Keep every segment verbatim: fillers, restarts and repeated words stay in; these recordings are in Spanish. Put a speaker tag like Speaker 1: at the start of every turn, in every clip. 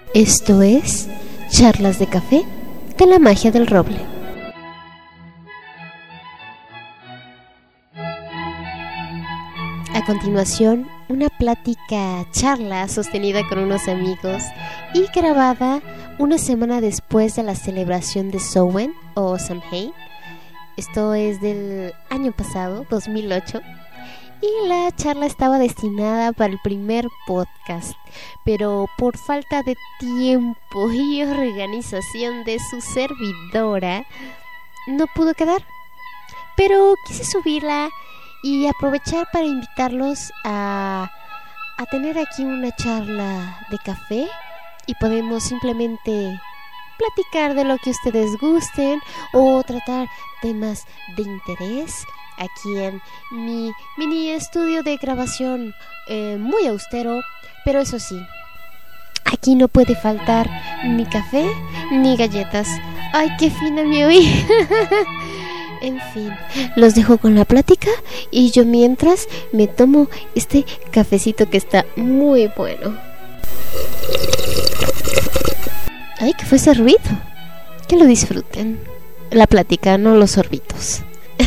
Speaker 1: Esto es Charlas de Café de la Magia del Roble. A continuación, una plática charla sostenida con unos amigos y grabada una semana después de la celebración de Samhain o Samhain. Esto es del año pasado, dos mil ocho. Y la charla estaba destinada para el primer podcast, pero por falta de tiempo y organización de su servidora, no pudo quedar. Pero quise subirla y aprovechar para invitarlos a, a tener aquí una charla de café y podemos simplemente platicar de lo que ustedes gusten o tratar temas de interés aquí en mi mini estudio de grabación eh, muy austero, pero eso sí, aquí no puede faltar ni café ni galletas. ¡Ay, qué fina me oí! En fin, los dejo con la plática y yo mientras me tomo este cafecito que está muy bueno. ¡Ay, qué fue ese ruido! Que lo disfruten. La plática, no los sorbitos.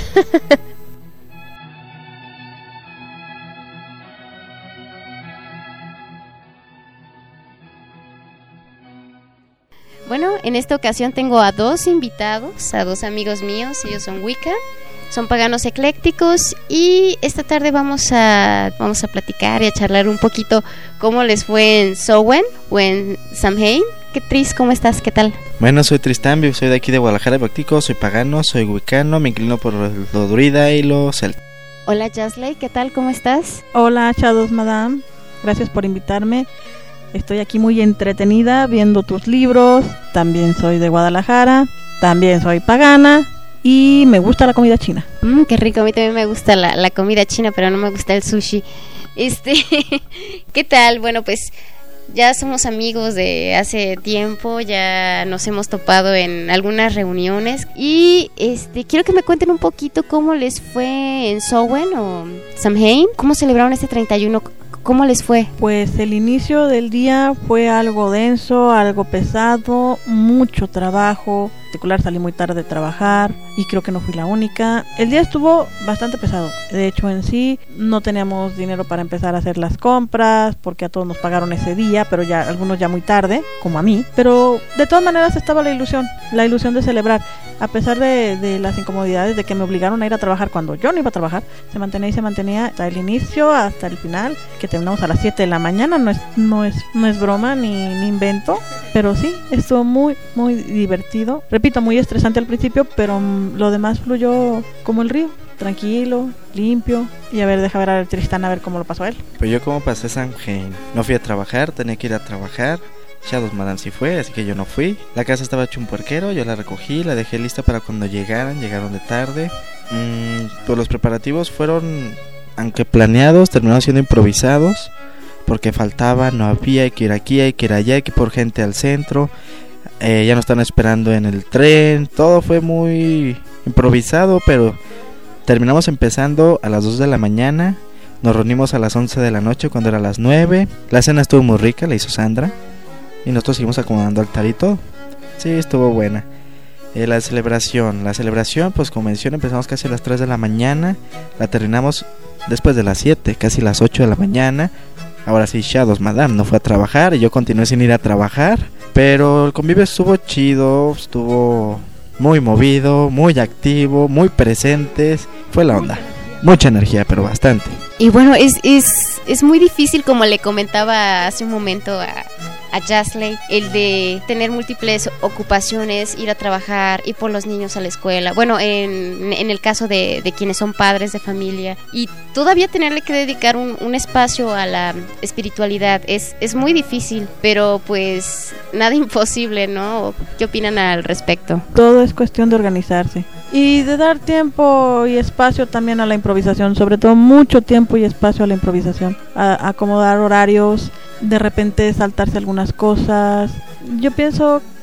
Speaker 1: Bueno, en esta ocasión tengo a dos invitados, a dos amigos míos, ellos son Wicca, son paganos eclécticos y esta tarde vamos a vamos a platicar y a charlar un poquito cómo les fue en Samhain o en Samhain. ¿Qué Tris? ¿Cómo estás? ¿Qué tal?
Speaker 2: Bueno, soy Tristán, soy de aquí de Guadalajara, Bactico, soy pagano, soy wicano, me inclino por lo druida y lo celta.
Speaker 1: Hola Jasley, ¿qué tal? ¿Cómo estás?
Speaker 3: Hola Shadows Madame, gracias por invitarme. Estoy aquí muy entretenida viendo tus libros. También soy de Guadalajara, también soy pagana y me gusta la comida china.
Speaker 1: Mmm, qué rico, a mí también me gusta la, la comida china, pero no me gusta el sushi. Este, ¿qué tal? Bueno, pues ya somos amigos de hace tiempo, ya nos hemos topado en algunas reuniones y este quiero que me cuenten un poquito cómo les fue en Samhain o Samhain, cómo celebraron este treinta y uno. ¿Cómo les fue?
Speaker 3: Pues el inicio del día fue algo denso, algo pesado, mucho trabajo. En particular salí muy tarde de trabajar y creo que no fui la única. El día estuvo bastante pesado. De hecho, en sí no teníamos dinero para empezar a hacer las compras porque a todos nos pagaron ese día, pero ya algunos ya muy tarde, como a mí. Pero de todas maneras estaba la ilusión, la ilusión de celebrar. A pesar de, de las incomodidades de que me obligaron a ir a trabajar cuando yo no iba a trabajar, se mantenía y se mantenía hasta el inicio, hasta el final, que terminamos a las siete de la mañana. No es, no es, no es broma ni, ni invento, pero sí, estuvo muy, muy divertido. Repito, muy estresante al principio, pero um, lo demás fluyó como el río, tranquilo, limpio. Y a ver, deja ver a Tristán a ver cómo lo pasó a él.
Speaker 2: Pues yo como pasé Samhain, no fui a trabajar, tenía que ir a trabajar. Shadows Madame sí fue, así que yo no fui. La casa estaba hecho un puerquero, yo la recogí, la dejé lista para cuando llegaran, llegaron de tarde. Mm, pues los preparativos fueron, aunque planeados, terminaron siendo improvisados, porque faltaba, no había, hay que ir aquí, hay que ir allá, hay que ir por gente al centro. Eh, ya nos están esperando en el tren, todo fue muy improvisado, pero terminamos empezando a las dos de la mañana. Nos reunimos a las once de la noche cuando era las nueve. La cena estuvo muy rica, la hizo Sandra. Y nosotros seguimos acomodando altar y todo. Sí, estuvo buena. Eh, la celebración. La celebración, pues como mencioné, empezamos casi a las tres de la mañana. La terminamos después de las siete, casi las ocho de la mañana. Ahora sí, Shadows Madame no fue a trabajar y yo continué sin ir a trabajar. Pero el convivio estuvo chido, estuvo muy movido, muy activo, muy presentes. Fue la onda. Mucha energía, pero bastante.
Speaker 1: Y bueno, es, es, es muy difícil, como le comentaba hace un momento a... a Jasley, el de tener múltiples ocupaciones, ir a trabajar, ir por los niños a la escuela, bueno, en, en el caso de, de quienes son padres de familia, y todavía tenerle que dedicar un, un espacio a la espiritualidad, es, es muy difícil, pero pues nada imposible, ¿no? ¿Qué opinan al respecto?
Speaker 3: Todo es cuestión de organizarse y de dar tiempo y espacio también a la improvisación, sobre todo mucho tiempo y espacio a la improvisación, a, a acomodar horarios, de repente saltarse algunas cosas. Yo pienso que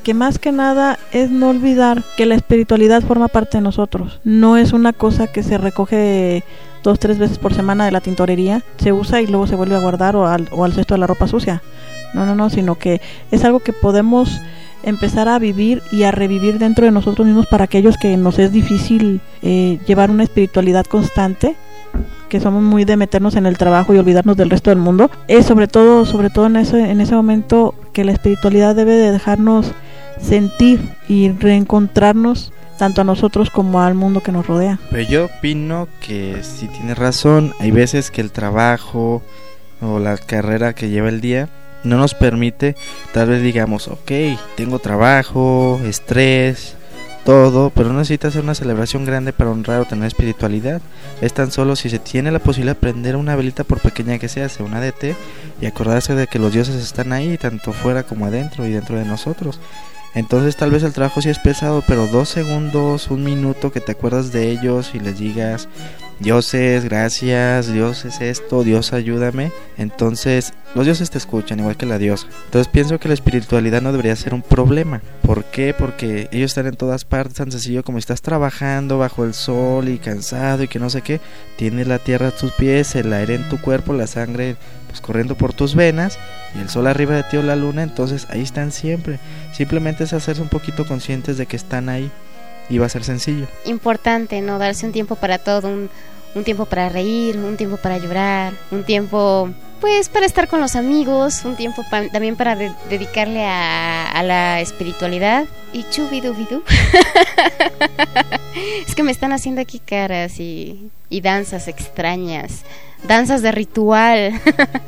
Speaker 3: que más que nada es no olvidar que la espiritualidad forma parte de nosotros. No es una cosa que se recoge dos, tres veces por semana de la tintorería, se usa y luego se vuelve a guardar o al, o al cesto de la ropa sucia. No, no, no, sino que es algo que podemos empezar a vivir y a revivir dentro de nosotros mismos para aquellos que nos es difícil eh, llevar una espiritualidad constante, que somos muy de meternos en el trabajo y olvidarnos del resto del mundo. Es sobre todo, sobre todo en ese, en ese momento que la espiritualidad debe de dejarnos sentir y reencontrarnos tanto a nosotros como al mundo que nos rodea.
Speaker 2: Pero yo opino que si tienes razón, hay veces que el trabajo o la carrera que lleva el día no nos permite, tal vez digamos, ok, tengo trabajo, estrés, todo, pero no necesita hacer una celebración grande para honrar o tener espiritualidad. Es tan solo si se tiene la posibilidad de prender una velita, por pequeña que sea, sea una de té, y acordarse de que los dioses están ahí, tanto fuera como adentro y dentro de nosotros. Entonces tal vez el trabajo sí es pesado, pero dos segundos, un minuto que te acuerdas de ellos y les digas, dioses, gracias, Dios es esto, Dios ayúdame. Entonces los dioses te escuchan, igual que la diosa. Entonces pienso que la espiritualidad no debería ser un problema. ¿Por qué? Porque ellos están en todas partes, tan sencillo como estás trabajando bajo el sol y cansado y que no sé qué. Tienes la tierra a tus pies, el aire en tu cuerpo, la sangre pues corriendo por tus venas y el sol arriba de ti o la luna, entonces ahí están siempre. Simplemente es hacerse un poquito conscientes de que están ahí y va a ser sencillo.
Speaker 1: Importante, ¿no? Darse un tiempo para todo, un, un tiempo para reír, un tiempo para llorar, un tiempo pues para estar con los amigos, un tiempo pa- también para de- dedicarle a, a la espiritualidad. Y chubidubidu. Es que me están haciendo aquí caras y, y danzas extrañas, danzas de ritual.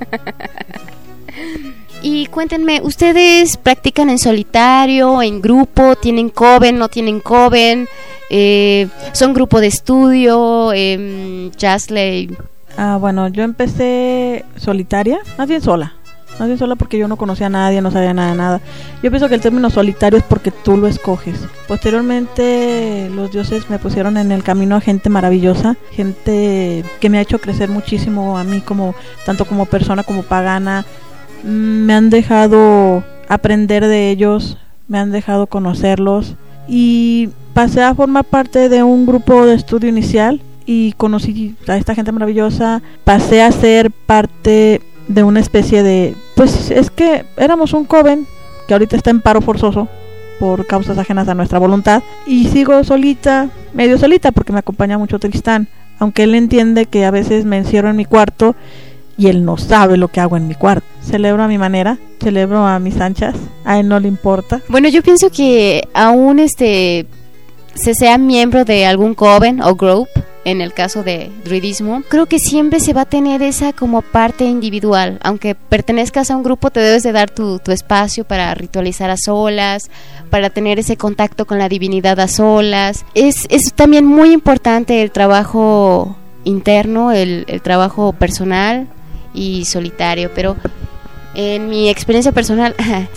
Speaker 1: Y cuéntenme, ¿ustedes practican en solitario, en grupo, tienen coven, no tienen coven, eh, son grupo de estudio, eh, Jasley?
Speaker 3: Ah, bueno, yo empecé solitaria, más bien sola, más bien sola porque yo no conocía a nadie, no sabía nada de nada. Yo pienso que el término solitario es porque tú lo escoges. Posteriormente los dioses me pusieron en el camino a gente maravillosa, gente que me ha hecho crecer muchísimo a mí como tanto como persona como pagana. Me han dejado aprender de ellos, me han dejado conocerlos y pasé a formar parte de un grupo de estudio inicial y conocí a esta gente maravillosa. Pasé a ser parte de una especie de, pues es que éramos un coven que ahorita está en paro forzoso por causas ajenas a nuestra voluntad y sigo solita, medio solita porque me acompaña mucho Tristán, aunque él entiende que a veces me encierro en mi cuarto y él no sabe lo que hago en mi cuarto. Celebro a mi manera, celebro a mis anchas, a él no le importa.
Speaker 1: Bueno, yo pienso que aún este se sea miembro de algún coven o group, en el caso de druidismo, creo que siempre se va a tener esa como parte individual. Aunque pertenezcas a un grupo, te debes de dar tu, tu espacio para ritualizar a solas, para tener ese contacto con la divinidad a solas. Es, es también muy importante el trabajo interno, el, el trabajo personal y solitario, pero en mi experiencia personal,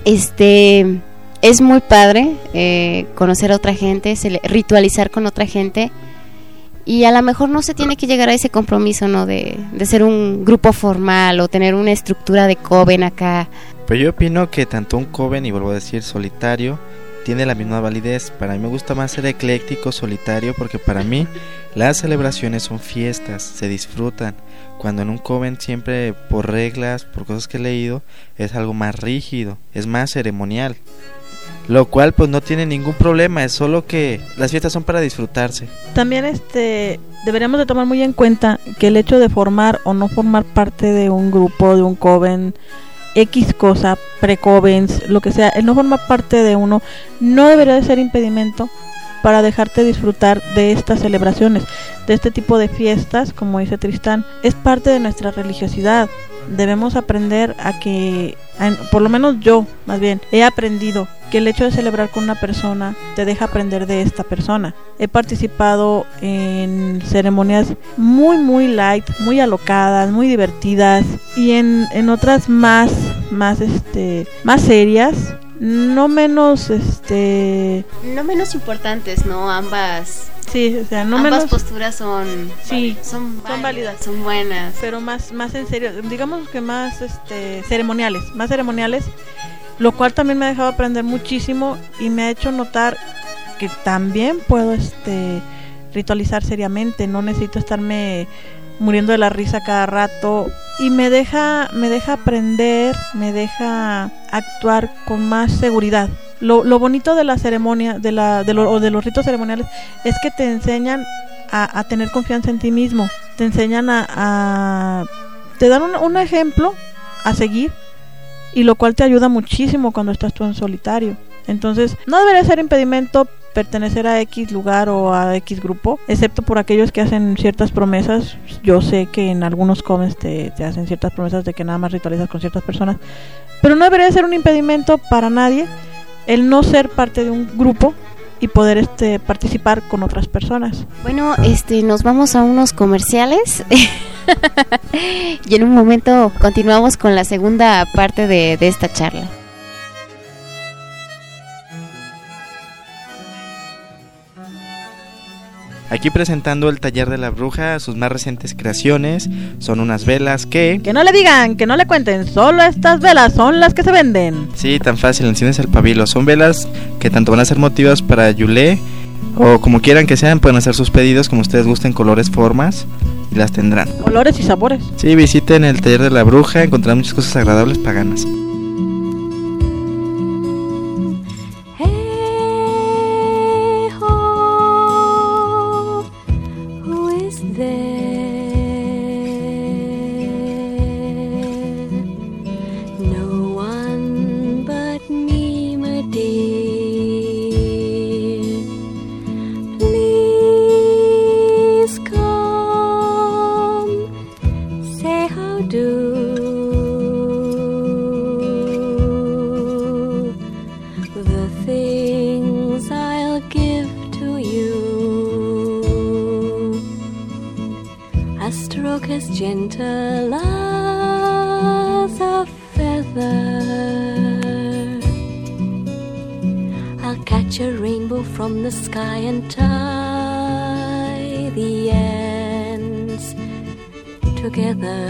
Speaker 1: este es muy padre eh, conocer a otra gente, ritualizar con otra gente. Y a lo mejor no se tiene que llegar a ese compromiso, ¿no? De, de ser un grupo formal o tener una estructura de coven acá.
Speaker 2: Pero yo opino que tanto un coven y vuelvo a decir solitario tiene la misma validez. Para mí me gusta más ser ecléctico, solitario, porque para mí las celebraciones son fiestas, se disfrutan. Cuando en un coven siempre por reglas, por cosas que he leído, es algo más rígido, es más ceremonial. Lo cual pues no tiene ningún problema, es solo que las fiestas son para disfrutarse.
Speaker 3: También este deberíamos de tomar muy en cuenta que el hecho de formar o no formar parte de un grupo, de un coven, X cosa, pre-covens, lo que sea, el no formar parte de uno no debería de ser impedimento para dejarte disfrutar de estas celebraciones, de este tipo de fiestas, como dice Tristán. Es parte de nuestra religiosidad. Debemos aprender a que, por lo menos yo, más bien, he aprendido que el hecho de celebrar con una persona te deja aprender de esta persona. He participado en ceremonias muy muy light, muy alocadas, muy divertidas y en, en otras más, más este, más serias, no menos este,
Speaker 1: no menos importantes, ¿no? Ambas.
Speaker 3: Sí, o sea, no
Speaker 1: ambas
Speaker 3: menos
Speaker 1: posturas son
Speaker 3: sí,
Speaker 1: son,
Speaker 3: son válidas,
Speaker 1: son buenas,
Speaker 3: pero más más en serio, digamos que más este ceremoniales, más ceremoniales lo cual también me ha dejado aprender muchísimo y me ha hecho notar que también puedo este ritualizar seriamente, no necesito estarme muriendo de la risa cada rato, y me deja me deja aprender, me deja actuar con más seguridad. Lo, lo bonito de la ceremonia, de la de, lo, o de los ritos ceremoniales, es que te enseñan a, a tener confianza en ti mismo, te enseñan a, a te dan un, un ejemplo a seguir, y lo cual te ayuda muchísimo cuando estás tú en solitario. Entonces, no debería ser impedimento pertenecer a X lugar o a X grupo, excepto por aquellos que hacen ciertas promesas. Yo sé que en algunos comes te, te hacen ciertas promesas de que nada más ritualizas con ciertas personas, pero no debería ser un impedimento para nadie el no ser parte de un grupo y poder este participar con otras personas.
Speaker 1: Bueno, este nos vamos a unos comerciales y en un momento continuamos con la segunda parte de, de esta charla.
Speaker 2: Aquí presentando el taller de la bruja, sus más recientes creaciones son unas velas que...
Speaker 3: Que no le digan, que no le cuenten, solo estas velas son las que se venden.
Speaker 2: Sí, tan fácil, enciendes el pabilo. Son velas que tanto van a ser motivos para Yule o como quieran que sean, pueden hacer sus pedidos como ustedes gusten, colores, formas, y las tendrán.
Speaker 3: Olores y sabores.
Speaker 2: Sí, visiten el taller de la bruja, encontrarán muchas cosas agradables paganas.
Speaker 4: Gentle as a feather, I'll catch a rainbow from the sky and tie the ends together.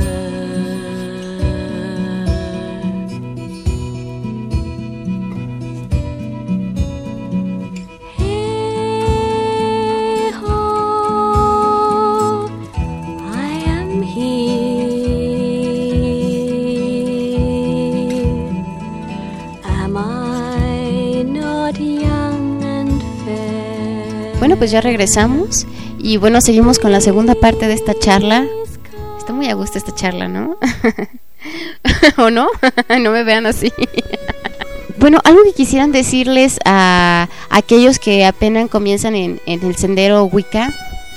Speaker 1: Bueno, pues ya regresamos y bueno, seguimos con la segunda parte de esta charla. Está muy a gusto esta charla, ¿no? ¿O no? No me vean así. Bueno, algo que quisieran decirles a aquellos que apenas comienzan en, en el sendero Wicca,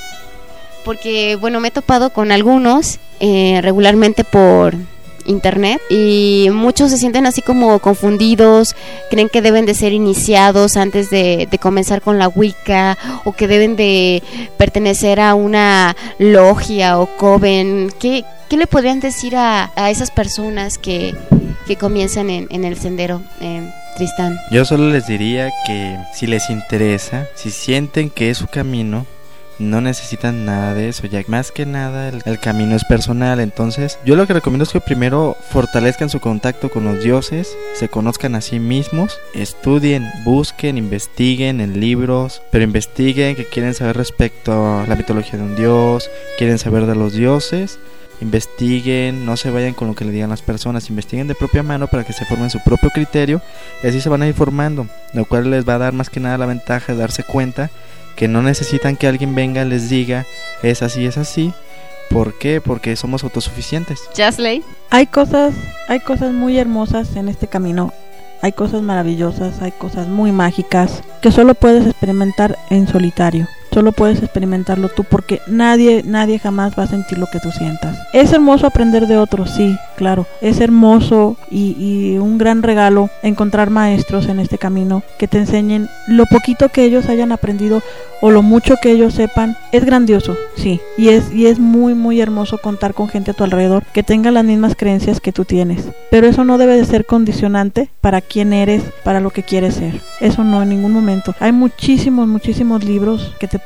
Speaker 1: porque bueno, me he topado con algunos eh, regularmente por internet y muchos se sienten así como confundidos, creen que deben de ser iniciados antes de, de comenzar con la Wicca, o que deben de pertenecer a una logia o coven. ¿Qué, qué le podrían decir a, a esas personas que, que comienzan en, en el sendero, eh, Tristán?
Speaker 2: Yo solo les diría que si les interesa, si sienten que es su camino, no necesitan nada de eso, ya más que nada el, el camino es personal. Entonces yo lo que recomiendo es que primero fortalezcan su contacto con los dioses, se conozcan a sí mismos, estudien, busquen, investiguen en libros, pero investiguen que quieren saber respecto a la mitología de un dios, quieren saber de los dioses, investiguen, no se vayan con lo que le digan las personas, investiguen de propia mano para que se formen su propio criterio y así se van a ir formando, lo cual les va a dar más que nada la ventaja de darse cuenta que no necesitan que alguien venga y les diga es así, es así. ¿Por qué? Porque somos autosuficientes.
Speaker 1: Jasley.
Speaker 3: Hay cosas, hay cosas muy hermosas en este camino. Hay cosas maravillosas, hay cosas muy mágicas que solo puedes experimentar en solitario. Solo puedes experimentarlo tú, porque nadie, nadie jamás va a sentir lo que tú sientas. Es hermoso aprender de otros, sí, claro. Es hermoso y, y un gran regalo encontrar maestros en este camino que te enseñen lo poquito que ellos hayan aprendido o lo mucho que ellos sepan. Es grandioso, sí. Y es, y es muy, muy hermoso contar con gente a tu alrededor que tenga las mismas creencias que tú tienes. Pero eso no debe de ser condicionante para quién eres, para lo que quieres ser. Eso no, en ningún momento. Hay muchísimos, muchísimos libros que te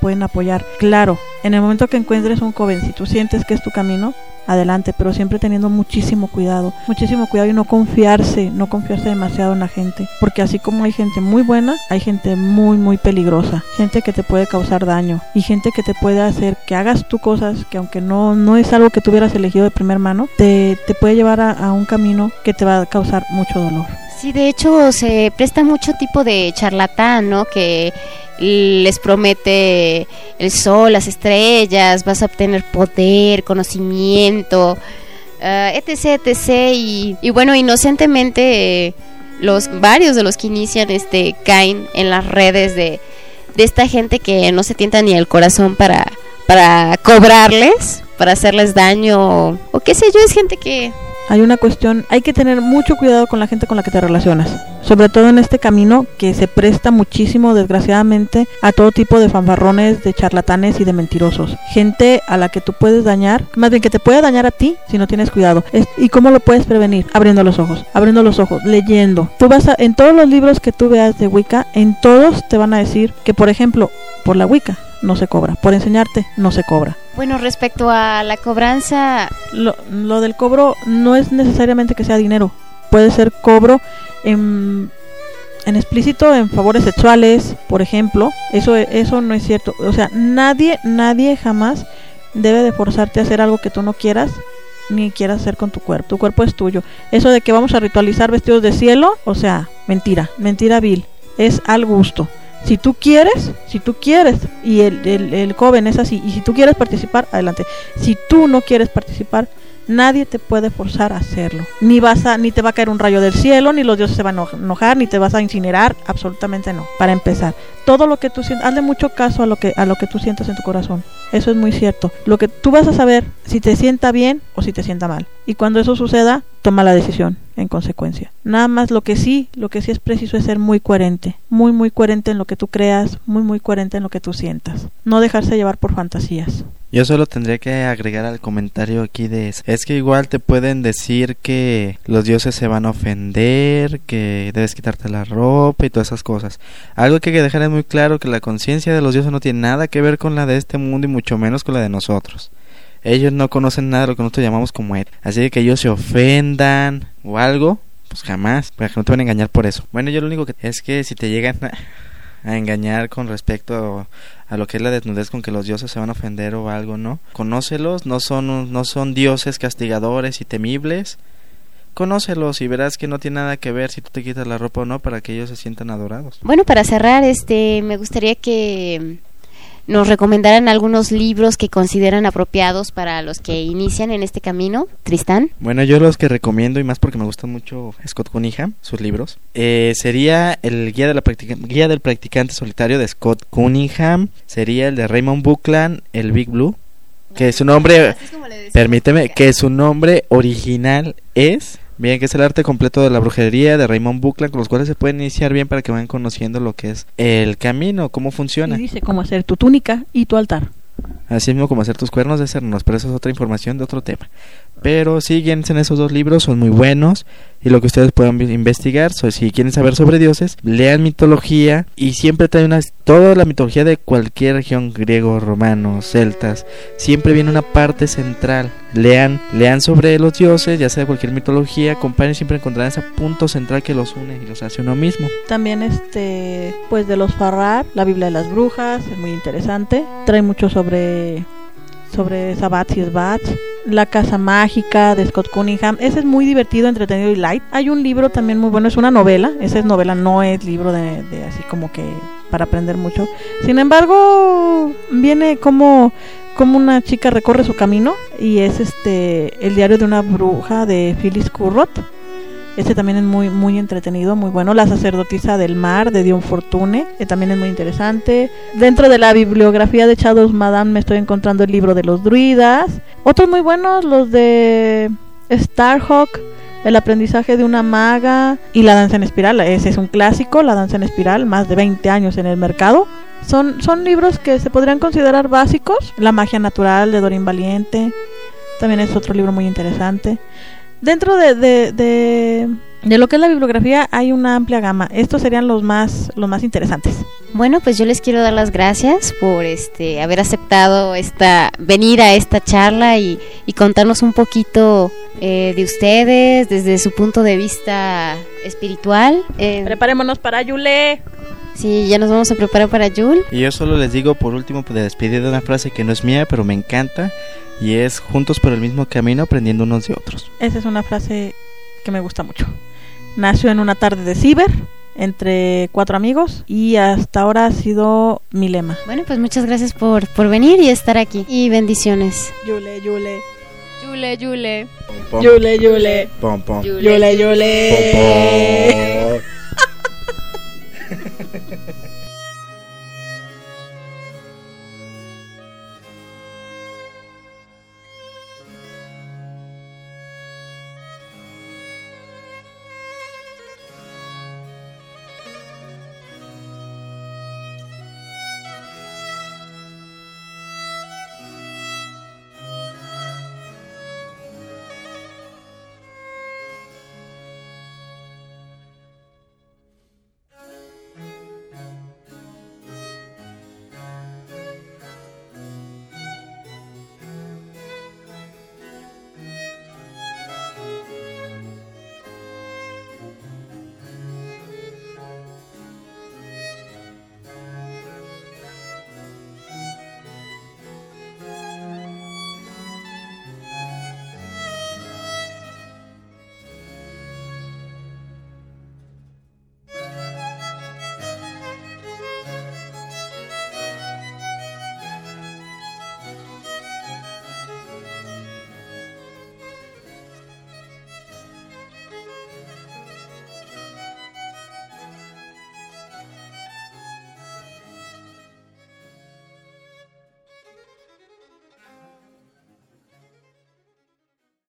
Speaker 3: pueden apoyar. Claro, en el momento que encuentres un coven, si tú sientes que es tu camino, adelante, pero siempre teniendo muchísimo cuidado, muchísimo cuidado y no confiarse, no confiarse demasiado en la gente, porque así como hay gente muy buena, hay gente muy muy peligrosa, gente que te puede causar daño y gente que te puede hacer que hagas tú cosas que aunque no, no es algo que tú hubieras elegido de primer mano, te, te puede llevar a, a un camino que te va a causar mucho dolor.
Speaker 1: Sí, de hecho se presta mucho tipo de charlatán, ¿no? Que les promete el sol, las estrellas, vas a obtener poder, conocimiento, uh, etc, etc. Y, y bueno, inocentemente eh, los varios de los que inician este caen en las redes de, de esta gente que no se tienta ni el corazón para, para cobrarles, para hacerles daño o, o qué sé yo, es gente que...
Speaker 3: Hay una cuestión, hay que tener mucho cuidado con la gente con la que te relacionas, sobre todo en este camino que se presta muchísimo, desgraciadamente, a todo tipo de fanfarrones, de charlatanes y de mentirosos. Gente a la que tú puedes dañar, más bien que te puede dañar a ti si no tienes cuidado. Es, ¿y cómo lo puedes prevenir? Abriendo los ojos, abriendo los ojos, leyendo. Tú vas a, en todos los libros que tú veas de Wicca, en todos te van a decir que, por ejemplo, por la Wicca no se cobra, por enseñarte no se cobra.
Speaker 1: Bueno, respecto a la cobranza...
Speaker 3: Lo, lo del cobro no es necesariamente que sea dinero. Puede ser cobro en, en explícito, en favores sexuales, por ejemplo. Eso, eso no es cierto. O sea, nadie, nadie jamás debe de forzarte a hacer algo que tú no quieras, ni quieras hacer con tu cuerpo. Tu cuerpo es tuyo. Eso de que vamos a ritualizar vestidos de cielo, o sea, mentira, mentira vil. Es al gusto. Si tú quieres, si tú quieres, y el, el, el joven es así, y si tú quieres participar, adelante. Si tú no quieres participar, nadie te puede forzar a hacerlo. Ni vas a, ni te va a caer un rayo del cielo, ni los dioses se van a enojar, ni te vas a incinerar, absolutamente no. Para empezar, todo lo que tú sientas, hazle mucho caso a lo que a lo que tú sientas en tu corazón. Eso es muy cierto. Lo que tú vas a saber si te sienta bien o si te sienta mal. Y cuando eso suceda, toma la decisión en consecuencia. Nada más lo que sí, lo que sí es preciso es ser muy coherente, muy muy coherente en lo que tú creas, muy muy coherente en lo que tú sientas. No dejarse llevar por fantasías.
Speaker 2: Yo solo tendría que agregar al comentario aquí de... Es que igual te pueden decir que los dioses se van a ofender, que debes quitarte la ropa y todas esas cosas. Algo que hay que dejar es muy claro, que la conciencia de los dioses no tiene nada que ver con la de este mundo y mucho menos con la de nosotros. Ellos no conocen nada de lo que nosotros llamamos como ética. Así que ellos se ofendan o algo, pues jamás, para que no te van a engañar por eso. Bueno, yo lo único que es que si te llegan a, a engañar con respecto a, a lo que es la desnudez, con que los dioses se van a ofender o algo, ¿no? Conócelos, no son, no son dioses castigadores y temibles. Conócelos y verás que no tiene nada que ver si tú te quitas la ropa o no, para que ellos se sientan adorados.
Speaker 1: Bueno, para cerrar, este, me gustaría que nos recomendaran algunos libros que consideran apropiados para los que inician en este camino. Tristán.
Speaker 2: Bueno, yo los que recomiendo, y más porque me gustan mucho Scott Cunningham, sus libros, eh, sería el guía, de la practica- guía del practicante solitario de Scott Cunningham, sería el de Raymond Buckland, el Big Blue, que su nombre, permíteme, que su nombre original es... Bien, que es el arte completo de la brujería de Raymond Buckland, con los cuales se pueden iniciar bien para que vayan conociendo lo que es el camino, cómo funciona.
Speaker 3: Y dice cómo hacer tu túnica y tu altar.
Speaker 2: Así mismo como hacer tus cuernos de cernos, pero eso es otra información de otro tema. Pero síguense en esos dos libros, son muy buenos. Y lo que ustedes puedan investigar, so, si quieren saber sobre dioses, lean mitología. Y siempre trae una, toda la mitología de cualquier región, griego, romano, celtas, siempre viene una parte central. Lean, lean sobre los dioses, ya sea de cualquier mitología, comparen, siempre encontrarán ese punto central que los une y los hace uno mismo.
Speaker 3: También este, pues de los Farrar, la Biblia de las Brujas, es muy interesante. Trae mucho sobre sobre Sabbats y Sbats. La Casa Mágica de Scott Cunningham, ese es muy divertido, entretenido y light. Hay un libro también muy bueno, es una novela, esa es novela, no es libro de, de así como que para aprender mucho. Sin embargo, viene como como una chica recorre su camino, y es este el diario de una bruja de Phyllis Currott. Este también es muy muy entretenido, muy bueno. La sacerdotisa del mar de Dion Fortune, que también es muy interesante. Dentro de la bibliografía de Shadows Madame me estoy encontrando el libro de los druidas. Otros muy buenos, los de Starhawk, el aprendizaje de una maga, y la danza en espiral. Ese es un clásico, la danza en espiral, más de veinte años en el mercado. Son, son libros que se podrían considerar básicos. La magia natural de Doreen Valiente también es otro libro muy interesante. Dentro de, de, de, de lo que es la bibliografía hay una amplia gama. Estos serían los más, los más interesantes.
Speaker 1: Bueno, pues yo les quiero dar las gracias por este haber aceptado esta venir a esta charla y, y contarnos un poquito eh, de ustedes desde su punto de vista espiritual. Eh,
Speaker 3: Preparémonos para Yule.
Speaker 1: Sí, ya nos vamos a preparar para Yule.
Speaker 2: Y yo solo les digo por último de despedir de una frase que no es mía, pero me encanta, y es juntos por el mismo camino aprendiendo unos de otros.
Speaker 3: Esa es una frase que me gusta mucho. Nació en una tarde de ciber entre cuatro amigos y hasta ahora ha sido mi lema.
Speaker 1: Bueno, pues muchas gracias por, por venir y estar aquí. Y bendiciones.
Speaker 3: Yule, Yule.
Speaker 1: Yule, Yule.
Speaker 2: Pom,
Speaker 3: Yule, Yule.
Speaker 2: pom, pom.
Speaker 3: Yule, Yule.
Speaker 2: Pom, pom.